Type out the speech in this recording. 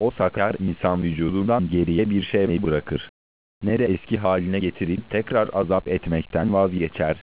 o sakar insan vücudundan geriye bir şey bırakır. Ne de eski haline getirip tekrar azap etmekten vazgeçer.